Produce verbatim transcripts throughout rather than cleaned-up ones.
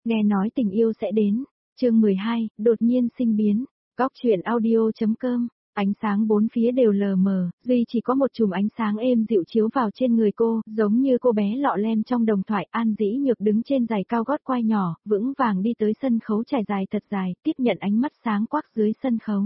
Nghe nói tình yêu sẽ đến. Chương mười hai, đột nhiên sinh biến. Góc truyện audio.com. Ánh sáng bốn phía đều lờ mờ, duy chỉ có một chùm ánh sáng êm dịu chiếu vào trên người cô, giống như cô bé lọ lem trong đồng thoại. An Dĩ Nhược đứng trên giày cao gót quai nhỏ, vững vàng đi tới sân khấu trải dài thật dài, tiếp nhận ánh mắt sáng quắc dưới sân khấu.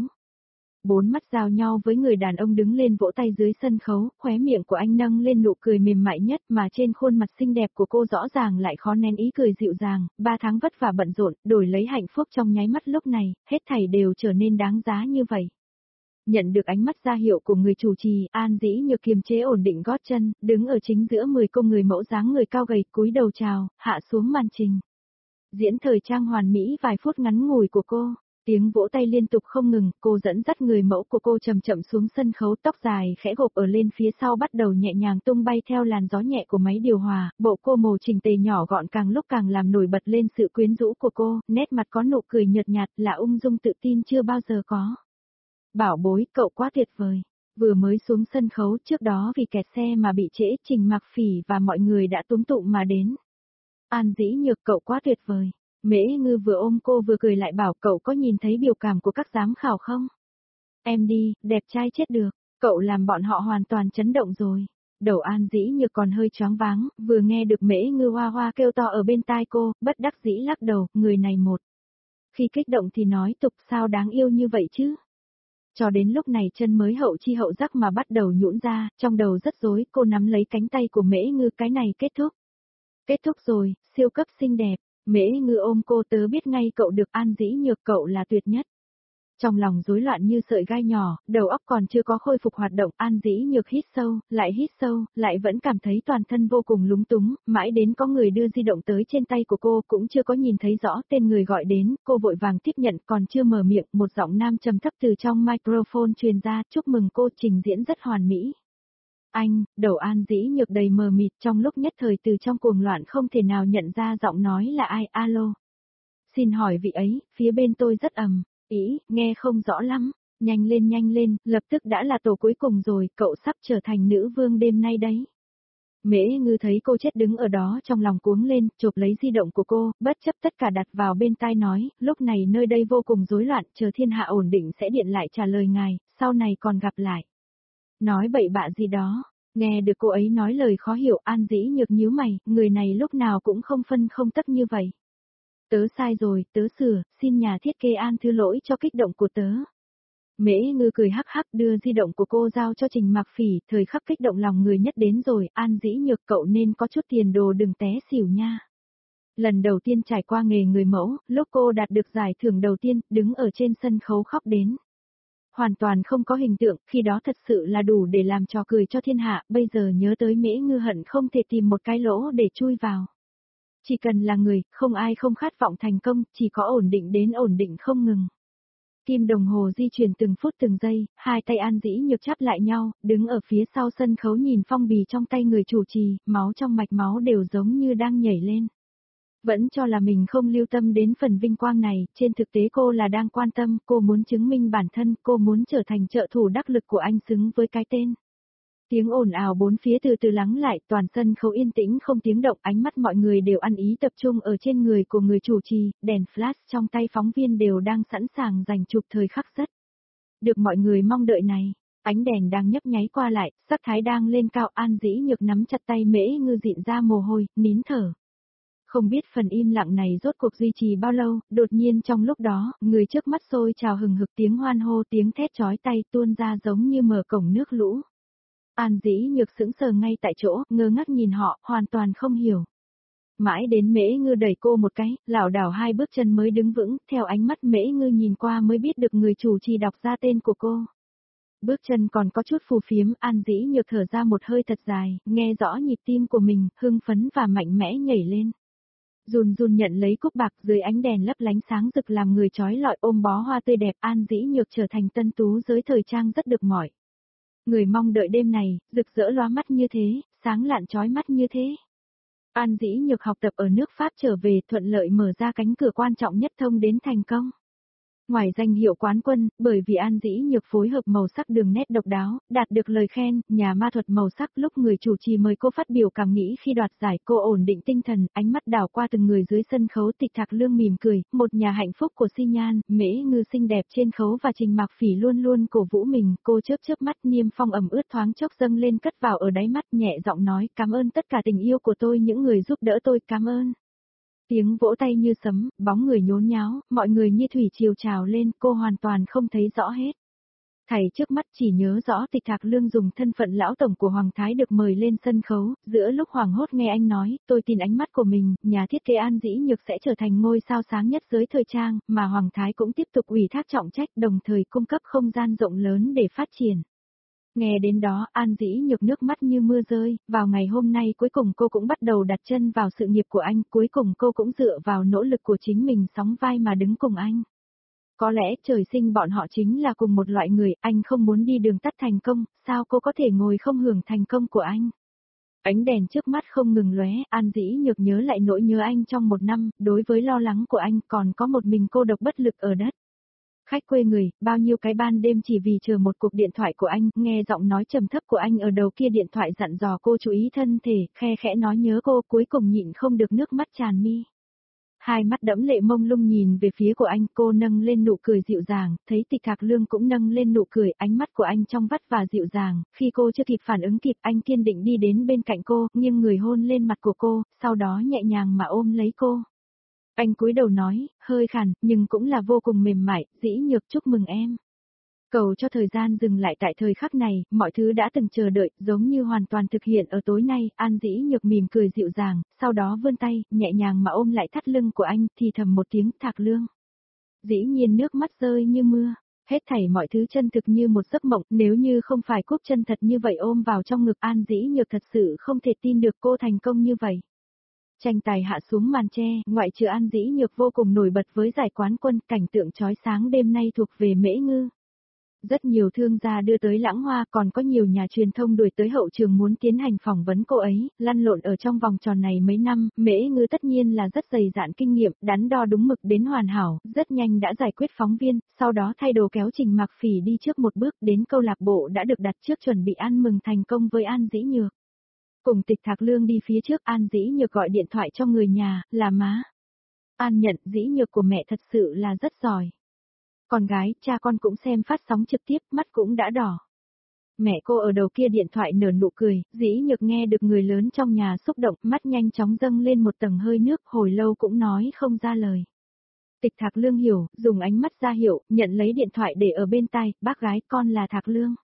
Bốn mắt giao nhau với người đàn ông đứng lên vỗ tay dưới sân khấu, khóe miệng của anh nâng lên nụ cười mềm mại nhất, mà trên khuôn mặt xinh đẹp của cô rõ ràng lại khó nén ý cười dịu dàng. Ba tháng vất vả bận rộn, đổi lấy hạnh phúc trong nháy mắt lúc này, hết thảy đều trở nên đáng giá như vậy. Nhận được ánh mắt ra hiệu của người chủ trì, An Dĩ Nhược kiềm chế ổn định gót chân, đứng ở chính giữa mười cô người mẫu dáng người cao gầy, cúi đầu chào, hạ xuống màn trình. Diễn thời trang hoàn mỹ vài phút ngắn ngủi của cô. Tiếng vỗ tay liên tục không ngừng, cô dẫn dắt người mẫu của cô chậm chậm xuống sân khấu, tóc dài khẽ gộp ở lên phía sau bắt đầu nhẹ nhàng tung bay theo làn gió nhẹ của máy điều hòa, bộ cô màu chỉnh tề nhỏ gọn càng lúc càng làm nổi bật lên sự quyến rũ của cô, nét mặt có nụ cười nhợt nhạt là ung dung tự tin chưa bao giờ có. Bảo bối, cậu quá tuyệt vời. Vừa mới xuống sân khấu trước đó vì kẹt xe mà bị trễ, Trình Mạc Phỉ và mọi người đã túm tụm mà đến. An Dĩ Nhược, cậu quá tuyệt vời. Mễ Ngư vừa ôm cô vừa cười lại bảo, cậu có nhìn thấy biểu cảm của các giám khảo không? Em đi, đẹp trai chết được, cậu làm bọn họ hoàn toàn chấn động rồi. Đầu An Dĩ Nhược còn hơi choáng váng, vừa nghe được Mễ Ngư hoa hoa kêu to ở bên tai cô, bất đắc dĩ lắc đầu, người này một. Khi kích động thì nói tục, sao đáng yêu như vậy chứ? Cho đến lúc này chân mới hậu chi hậu giác mà bắt đầu nhũn ra, trong đầu rất rối, cô nắm lấy cánh tay của Mễ Ngư, cái này kết thúc. Kết thúc rồi, siêu cấp xinh đẹp. Mễ Ngư ôm cô, tớ biết ngay cậu được. An Dĩ Nhược, cậu là tuyệt nhất. Trong lòng rối loạn như sợi gai nhỏ, đầu óc còn chưa có khôi phục hoạt động, An Dĩ Nhược hít sâu, lại hít sâu, lại vẫn cảm thấy toàn thân vô cùng lúng túng, mãi đến có người đưa di động tới trên tay của cô, cũng chưa có nhìn thấy rõ tên người gọi đến, cô vội vàng tiếp nhận, còn chưa mở miệng, một giọng nam trầm thấp từ trong microphone truyền ra, chúc mừng cô, trình diễn rất hoàn mỹ. Anh, đầu An Dĩ Nhược đầy mờ mịt, trong lúc nhất thời từ trong cuồng loạn không thể nào nhận ra giọng nói là ai. Alo. Xin hỏi vị ấy, phía bên tôi rất ầm, ý, nghe không rõ lắm, nhanh lên nhanh lên, lập tức đã là tổ cuối cùng rồi, cậu sắp trở thành nữ vương đêm nay đấy. Mễ Ngư thấy cô chết đứng ở đó trong lòng cuống lên, chộp lấy di động của cô, bất chấp tất cả đặt vào bên tai nói, lúc này nơi đây vô cùng rối loạn, chờ thiên hạ ổn định sẽ điện lại trả lời ngài, sau này còn gặp lại. Nói bậy bạ gì đó, nghe được cô ấy nói lời khó hiểu, An Dĩ Nhược nhíu mày, người này lúc nào cũng không phân không tấp như vậy. Tớ sai rồi, tớ sửa, xin nhà thiết kế An thứ lỗi cho kích động của tớ. Mễ Ngư cười hắc hắc đưa di động của cô giao cho Trình Mạc Phỉ, thời khắc kích động lòng người nhất đến rồi, An Dĩ Nhược, cậu nên có chút tiền đồ đừng té xỉu nha. Lần đầu tiên trải qua nghề người mẫu, lúc cô đạt được giải thưởng đầu tiên, đứng ở trên sân khấu khóc đến. Hoàn toàn không có hình tượng, khi đó thật sự là đủ để làm trò cười cho thiên hạ, bây giờ nhớ tới Mễ Ngư hận không thể tìm một cái lỗ để chui vào. Chỉ cần là người, không ai không khát vọng thành công, chỉ có ổn định đến ổn định không ngừng. Kim đồng hồ di chuyển từng phút từng giây, hai tay An Dĩ Nhược chắp lại nhau, đứng ở phía sau sân khấu nhìn phong bì trong tay người chủ trì, máu trong mạch máu đều giống như đang nhảy lên. Vẫn cho là mình không lưu tâm đến phần vinh quang này, trên thực tế cô là đang quan tâm, cô muốn chứng minh bản thân, cô muốn trở thành trợ thủ đắc lực của anh xứng với cái tên. Tiếng ồn ào bốn phía từ từ lắng lại, toàn sân khấu yên tĩnh không tiếng động, ánh mắt mọi người đều ăn ý tập trung ở trên người của người chủ trì, đèn flash trong tay phóng viên đều đang sẵn sàng dành chụp thời khắc rất. Được mọi người mong đợi này, ánh đèn đang nhấp nháy qua lại, sắc thái đang lên cao, An Dĩ Nhược nắm chặt tay Mễ Ngư dịn ra mồ hôi, nín thở. Không biết phần im lặng này rốt cuộc duy trì bao lâu, đột nhiên trong lúc đó, người trước mắt sôi trào hừng hực tiếng hoan hô tiếng thét chói tay tuôn ra giống như mở cổng nước lũ. An Dĩ Nhược sững sờ ngay tại chỗ, ngơ ngác nhìn họ, hoàn toàn không hiểu. Mãi đến Mễ Ngư đẩy cô một cái, lảo đảo hai bước chân mới đứng vững, theo ánh mắt Mễ Ngư nhìn qua mới biết được người chủ trì đọc ra tên của cô. Bước chân còn có chút phù phiếm, An Dĩ Nhược thở ra một hơi thật dài, nghe rõ nhịp tim của mình, hưng phấn và mạnh mẽ nhảy lên. Run run nhận lấy cúc bạc dưới ánh đèn lấp lánh sáng rực làm người trói lọi ôm bó hoa tươi đẹp, An Dĩ Nhược trở thành tân tú giới thời trang rất được mỏi. Người mong đợi đêm này, rực rỡ lóa mắt như thế, sáng lạn chói mắt như thế. An Dĩ Nhược học tập ở nước Pháp trở về thuận lợi mở ra cánh cửa quan trọng nhất thông đến thành công. Ngoài danh hiệu quán quân, bởi vì An Dĩ Nhược phối hợp màu sắc đường nét độc đáo, đạt được lời khen, nhà ma thuật màu sắc lúc người chủ trì mời cô phát biểu cảm nghĩ khi đoạt giải cô ổn định tinh thần, ánh mắt đảo qua từng người dưới sân khấu Tịch Thạc Lương mỉm cười, một nhà hạnh phúc của Si Nhan, Mễ Ngư xinh đẹp trên khấu và Trình Mạc Phỉ luôn luôn cổ vũ mình, cô chớp chớp mắt Niêm Phong ẩm ướt thoáng chốc dâng lên cất vào ở đáy mắt nhẹ giọng nói cảm ơn tất cả tình yêu của tôi những người giúp đỡ tôi cảm ơn. Tiếng vỗ tay như sấm, bóng người nhốn nháo, mọi người như thủy triều trào lên, cô hoàn toàn không thấy rõ hết. Thầy trước mắt chỉ nhớ rõ Tịch Thạc Lương dùng thân phận lão tổng của Hoàng Thái được mời lên sân khấu, giữa lúc hoảng hốt nghe anh nói, tôi tin ánh mắt của mình, nhà thiết kế An Dĩ Nhược sẽ trở thành ngôi sao sáng nhất giới thời trang, mà Hoàng Thái cũng tiếp tục ủy thác trọng trách đồng thời cung cấp không gian rộng lớn để phát triển. Nghe đến đó, An Dĩ Nhược nước mắt như mưa rơi, vào ngày hôm nay cuối cùng cô cũng bắt đầu đặt chân vào sự nghiệp của anh, cuối cùng cô cũng dựa vào nỗ lực của chính mình sóng vai mà đứng cùng anh. Có lẽ trời sinh bọn họ chính là cùng một loại người, anh không muốn đi đường tắt thành công, sao cô có thể ngồi không hưởng thành công của anh? Ánh đèn trước mắt không ngừng lóe, An Dĩ Nhược nhớ lại nỗi nhớ anh trong một năm, đối với lo lắng của anh còn có một mình cô độc bất lực ở đất. Khách quê người, bao nhiêu cái ban đêm chỉ vì chờ một cuộc điện thoại của anh, nghe giọng nói trầm thấp của anh ở đầu kia điện thoại dặn dò cô chú ý thân thể, khe khẽ nói nhớ cô, cuối cùng nhịn không được nước mắt tràn mi. Hai mắt đẫm lệ mông lung nhìn về phía của anh, cô nâng lên nụ cười dịu dàng, thấy Tịch Thạc Lương cũng nâng lên nụ cười, ánh mắt của anh trong vắt và dịu dàng, khi cô chưa kịp phản ứng kịp, anh kiên định đi đến bên cạnh cô, nghiêng người hôn lên mặt của cô, sau đó nhẹ nhàng mà ôm lấy cô. Anh cúi đầu nói, hơi khàn, nhưng cũng là vô cùng mềm mại, Dĩ Nhược chúc mừng em. Cầu cho thời gian dừng lại tại thời khắc này, mọi thứ đã từng chờ đợi, giống như hoàn toàn thực hiện ở tối nay, An Dĩ Nhược mỉm cười dịu dàng, sau đó vươn tay, nhẹ nhàng mà ôm lại thắt lưng của anh, thì thầm một tiếng Thạc Lương. Dĩ nhiên nước mắt rơi như mưa, hết thảy mọi thứ chân thực như một giấc mộng, nếu như không phải Cúc chân thật như vậy ôm vào trong ngực An Dĩ Nhược thật sự không thể tin được cô thành công như vậy. Tranh tài hạ xuống màn che, ngoại trừ An Dĩ Nhược vô cùng nổi bật với giải quán quân, cảnh tượng chói sáng đêm nay thuộc về Mễ Ngư. Rất nhiều thương gia đưa tới lãng hoa, còn có nhiều nhà truyền thông đuổi tới hậu trường muốn tiến hành phỏng vấn cô ấy, lăn lộn ở trong vòng tròn này mấy năm, Mễ Ngư tất nhiên là rất dày dạn kinh nghiệm, đắn đo đúng mực đến hoàn hảo, rất nhanh đã giải quyết phóng viên, sau đó thay đồ kéo Trình Mạc Phỉ đi trước một bước đến câu lạc bộ đã được đặt trước chuẩn bị ăn mừng thành công với An Dĩ Nhược. Cùng Tịch Thạc Lương đi phía trước, An Dĩ Nhược gọi điện thoại cho người nhà, là má. An nhận Dĩ Nhược của mẹ thật sự là rất giỏi. Con gái, cha con cũng xem phát sóng trực tiếp, mắt cũng đã đỏ. Mẹ cô ở đầu kia điện thoại nở nụ cười, Dĩ Nhược nghe được người lớn trong nhà xúc động, mắt nhanh chóng dâng lên một tầng hơi nước, hồi lâu cũng nói không ra lời. Tịch Thạc Lương hiểu, dùng ánh mắt ra hiệu, nhận lấy điện thoại để ở bên tai, bác gái, con là Thạc Lương.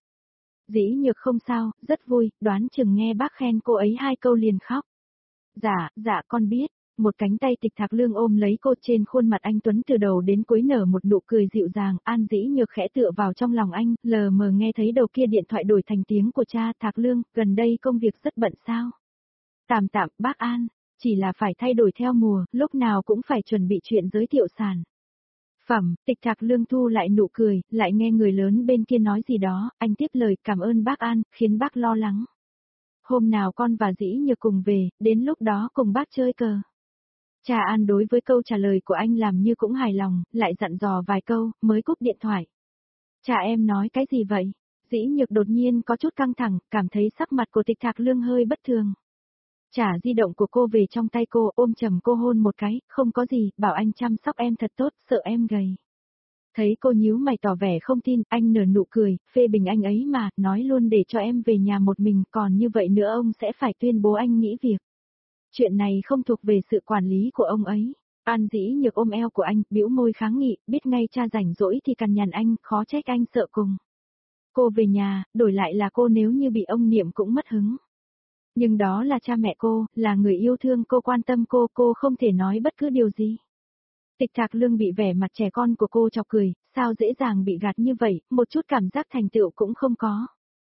Dĩ Nhược không sao, rất vui, đoán chừng nghe bác khen cô ấy hai câu liền khóc. Dạ, dạ con biết. Một cánh tay Tịch Thạc Lương ôm lấy cô, trên khuôn mặt anh Tuấn từ đầu đến cuối nở một nụ cười dịu dàng, An Dĩ Nhược khẽ tựa vào trong lòng anh, lờ mờ nghe thấy đầu kia điện thoại đổi thành tiếng của cha. Thạc Lương, gần đây công việc rất bận sao? Tạm tạm, bác An, chỉ là phải thay đổi theo mùa, lúc nào cũng phải chuẩn bị chuyện giới thiệu sản phẩm. Tịch Thạc Lương thu lại nụ cười, lại nghe người lớn bên kia nói gì đó, anh tiếp lời cảm ơn bác An, khiến bác lo lắng. Hôm nào con và Dĩ Nhược cùng về, đến lúc đó cùng bác chơi cờ. Cha An đối với câu trả lời của anh làm như cũng hài lòng, lại dặn dò vài câu, mới cúp điện thoại. Cha em nói cái gì vậy? Dĩ Nhược đột nhiên có chút căng thẳng, cảm thấy sắc mặt của Tịch Thạc Lương hơi bất thường. Trả di động của cô về trong tay cô, ôm chầm cô hôn một cái, không có gì, bảo anh chăm sóc em thật tốt, sợ em gầy. Thấy cô nhíu mày tỏ vẻ không tin, anh nở nụ cười, phê bình anh ấy mà, nói luôn để cho em về nhà một mình, còn như vậy nữa ông sẽ phải tuyên bố anh nghỉ việc. Chuyện này không thuộc về sự quản lý của ông ấy. An Dĩ Nhược ôm eo của anh, bĩu môi kháng nghị, biết ngay cha rảnh rỗi thì cằn nhằn anh, khó trách anh sợ cùng. Cô về nhà, đổi lại là cô nếu như bị ông Niệm cũng mất hứng. Nhưng đó là cha mẹ cô, là người yêu thương cô, quan tâm cô, cô không thể nói bất cứ điều gì. Tịch Thạc Lương bị vẻ mặt trẻ con của cô chọc cười, sao dễ dàng bị gạt như vậy, một chút cảm giác thành tựu cũng không có.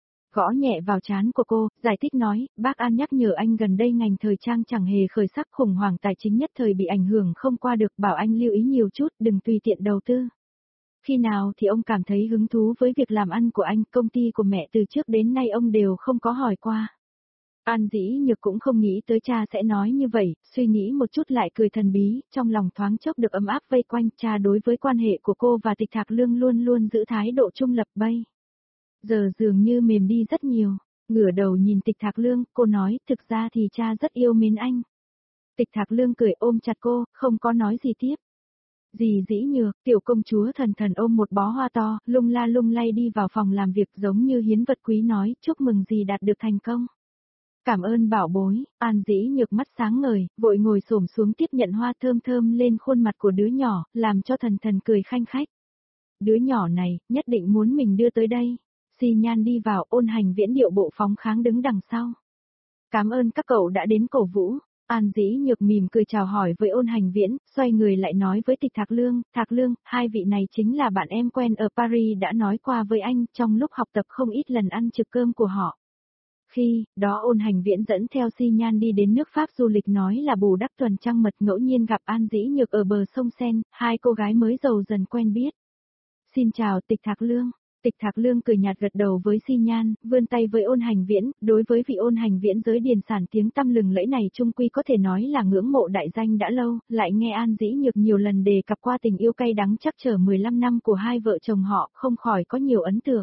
Gõ nhẹ vào trán của cô, giải thích nói, bác An nhắc nhở anh gần đây ngành thời trang chẳng hề khởi sắc, khủng hoảng tài chính nhất thời bị ảnh hưởng không qua được, bảo anh lưu ý nhiều chút, đừng tùy tiện đầu tư. Khi nào thì ông cảm thấy hứng thú với việc làm ăn của anh, công ty của mẹ từ trước đến nay ông đều không có hỏi qua. An Dĩ Nhược cũng không nghĩ tới cha sẽ nói như vậy, suy nghĩ một chút lại cười thần bí, trong lòng thoáng chốc được ấm áp vây quanh. Cha đối với quan hệ của cô và Tịch Thạc Lương luôn luôn giữ thái độ trung lập bây. Giờ dường như mềm đi rất nhiều, ngửa đầu nhìn Tịch Thạc Lương, cô nói, thực ra thì cha rất yêu mến anh. Tịch Thạc Lương cười ôm chặt cô, không có nói gì tiếp. Dì Dĩ Nhược, tiểu công chúa Thần Thần ôm một bó hoa to, lung la lung lay đi vào phòng làm việc giống như hiến vật quý nói, chúc mừng dì đạt được thành công. Cảm ơn bảo bối. An Dĩ Nhược mắt sáng ngời, vội ngồi xổm xuống tiếp nhận hoa thơm thơm lên khuôn mặt của đứa nhỏ, làm cho Thần Thần cười khanh khách. Đứa nhỏ này, nhất định muốn mình đưa tới đây. Xi Nhan đi vào, Ôn Hành Viễn điệu bộ phóng kháng đứng đằng sau. Cảm ơn các cậu đã đến cổ vũ. An Dĩ Nhược mỉm cười chào hỏi với Ôn Hành Viễn, xoay người lại nói với Tịch Thạc Lương, Thạc Lương, hai vị này chính là bạn em quen ở Paris đã nói qua với anh, trong lúc học tập không ít lần ăn trực cơm của họ. Khi đó Ôn Hành Viễn dẫn theo Xi Nhan đi đến nước Pháp du lịch nói là bù đắp tuần trăng mật, ngẫu nhiên gặp An Dĩ Nhược ở bờ sông Sen, hai cô gái mới giàu dần quen biết. Xin chào Tịch Thạc Lương. Tịch Thạc Lương cười nhạt gật đầu với Xi Nhan, vươn tay với Ôn Hành Viễn, đối với vị Ôn Hành Viễn giới điền sản tiếng tăm lừng lẫy này chung quy có thể nói là ngưỡng mộ đại danh đã lâu, lại nghe An Dĩ Nhược nhiều lần đề cập qua tình yêu cay đắng chắc chở mười lăm năm của hai vợ chồng họ, không khỏi có nhiều ấn tượng.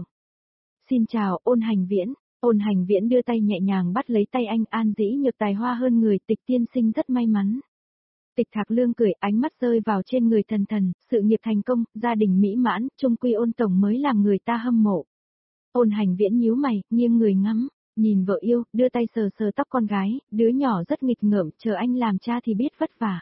Xin chào, Ôn Hành Viễn. Ôn Hành Viễn đưa tay nhẹ nhàng bắt lấy tay anh. An Dĩ Nhược tài hoa hơn người, Tịch tiên sinh rất may mắn. Tịch Thạc Lương cười, ánh mắt rơi vào trên người Thần Thần, sự nghiệp thành công, gia đình mỹ mãn, chung quy Ôn tổng mới làm người ta hâm mộ. Ôn Hành Viễn nhíu mày, nghiêng người ngắm, nhìn vợ yêu, đưa tay sờ sờ tóc con gái, đứa nhỏ rất nghịch ngợm, chờ anh làm cha thì biết vất vả.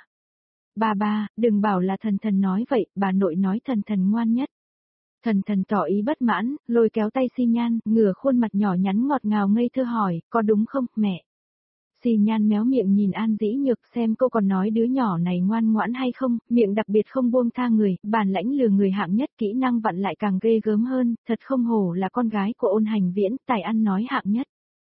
Bà ba, đừng bảo là Thần Thần nói vậy, bà nội nói Thần Thần ngoan nhất. Thần Thần tỏ ý bất mãn, lôi kéo tay Xi Nhan, ngửa khuôn mặt nhỏ nhắn ngọt ngào ngây thơ hỏi, có đúng không, mẹ? Xi Nhan méo miệng nhìn An Dĩ Nhược xem cô còn nói đứa nhỏ này ngoan ngoãn hay không, miệng đặc biệt không buông tha người, bản lãnh lừa người hạng nhất, kỹ năng vặn lại càng ghê gớm hơn, thật không hổ là con gái của Ôn Hành Viễn, tài ăn nói hạng nhất.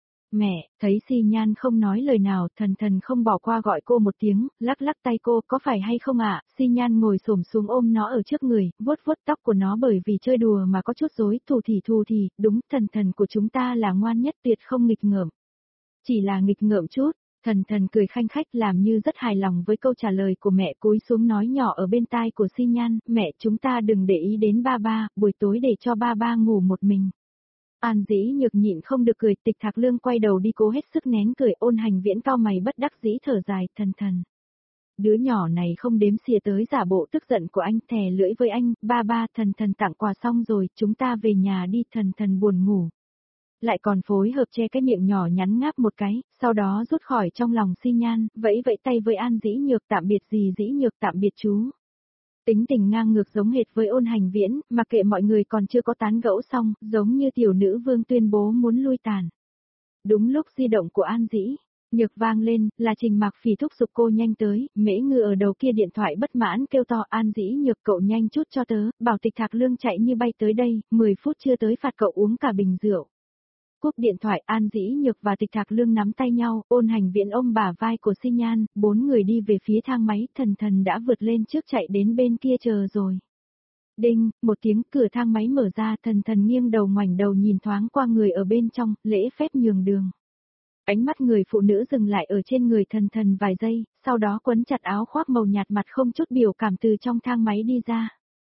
Mẹ, thấy Xi Nhan không nói lời nào, Thần Thần không bỏ qua gọi cô một tiếng, lắc lắc tay cô, có phải hay không ạ? À? Xi Nhan ngồi xổm xuống ôm nó ở trước người, vuốt vuốt tóc của nó bởi vì chơi đùa mà có chút rối, thù thì thù thì, đúng, Thần Thần của chúng ta là ngoan nhất, tuyệt không nghịch ngợm. Chỉ là nghịch ngợm chút. Thần Thần cười khanh khách làm như rất hài lòng với câu trả lời của mẹ, cúi xuống nói nhỏ ở bên tai của Xi Nhan, mẹ chúng ta đừng để ý đến ba ba, buổi tối để cho ba ba ngủ một mình. An Dĩ Nhược nhịn không được cười. Tịch Thạc Lương quay đầu đi cố hết sức nén cười. Ôn Hành Viễn cao mày bất đắc dĩ thở dài. Thần Thần, đứa nhỏ này không đếm xỉa tới giả bộ tức giận của anh, thè lưỡi với anh, ba ba, Thần Thần tặng quà xong rồi, chúng ta về nhà đi. Thần Thần buồn ngủ. Lại còn phối hợp che cái miệng nhỏ nhắn ngáp một cái, sau đó rút khỏi trong lòng Xi Nhan, vẫy vẫy tay với An Dĩ Nhược, tạm biệt dì Dĩ Nhược, tạm biệt chú. Tính tình ngang ngược giống hệt với Ôn Hành Viễn, mà kệ mọi người còn chưa có tán gẫu xong, giống như tiểu nữ vương tuyên bố muốn lui tàn. Đúng lúc di động của An Dĩ Nhược vang lên, là Trình Mạc Phỉ thúc giục cô nhanh tới, Mễ Ngư ở đầu kia điện thoại bất mãn kêu to, An Dĩ Nhược cậu nhanh chút cho tớ, bảo Tịch Thạc Lương chạy như bay tới đây, mười phút chưa tới phạt cậu uống cả bình rượu. Cúp điện thoại, An Dĩ Nhược và Tịch Thạc Lương nắm tay nhau, Ôn Hành Viễn ôm bả vai của Xi Nhan, bốn người đi về phía thang máy, Thần Thần đã vượt lên trước chạy đến bên kia chờ rồi. Đinh, một tiếng cửa thang máy mở ra, Thần Thần nghiêng đầu ngoảnh đầu nhìn thoáng qua người ở bên trong, lễ phép nhường đường. Ánh mắt người phụ nữ dừng lại ở trên người Thần Thần vài giây, sau đó quấn chặt áo khoác màu nhạt, mặt không chút biểu cảm từ trong thang máy đi ra.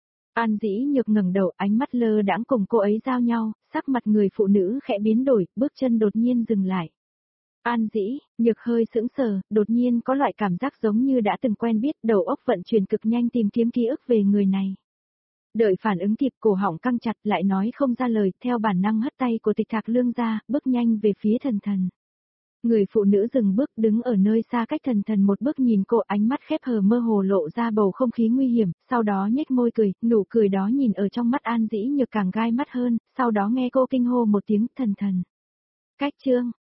An Dĩ Nhược ngẩng đầu, ánh mắt lơ đãng cùng cô ấy giao nhau, sắc mặt người phụ nữ khẽ biến đổi, bước chân đột nhiên dừng lại. An Dĩ Nhược hơi sững sờ, đột nhiên có loại cảm giác giống như đã từng quen biết, đầu óc vận chuyển cực nhanh tìm kiếm ký ức về người này. Đợi phản ứng kịp, cổ họng căng chặt lại nói không ra lời, theo bản năng hất tay của Tịch Thạc Lương ra, bước nhanh về phía Thần Thần. Người phụ nữ dừng bước, đứng ở nơi xa cách Thần Thần một bước nhìn cô, ánh mắt khép hờ mơ hồ lộ ra bầu không khí nguy hiểm, sau đó nhếch môi cười, nụ cười đó nhìn ở trong mắt An Dĩ Nhược càng gai mắt hơn, sau đó nghe cô kinh hô một tiếng, Thần Thần. Cách chương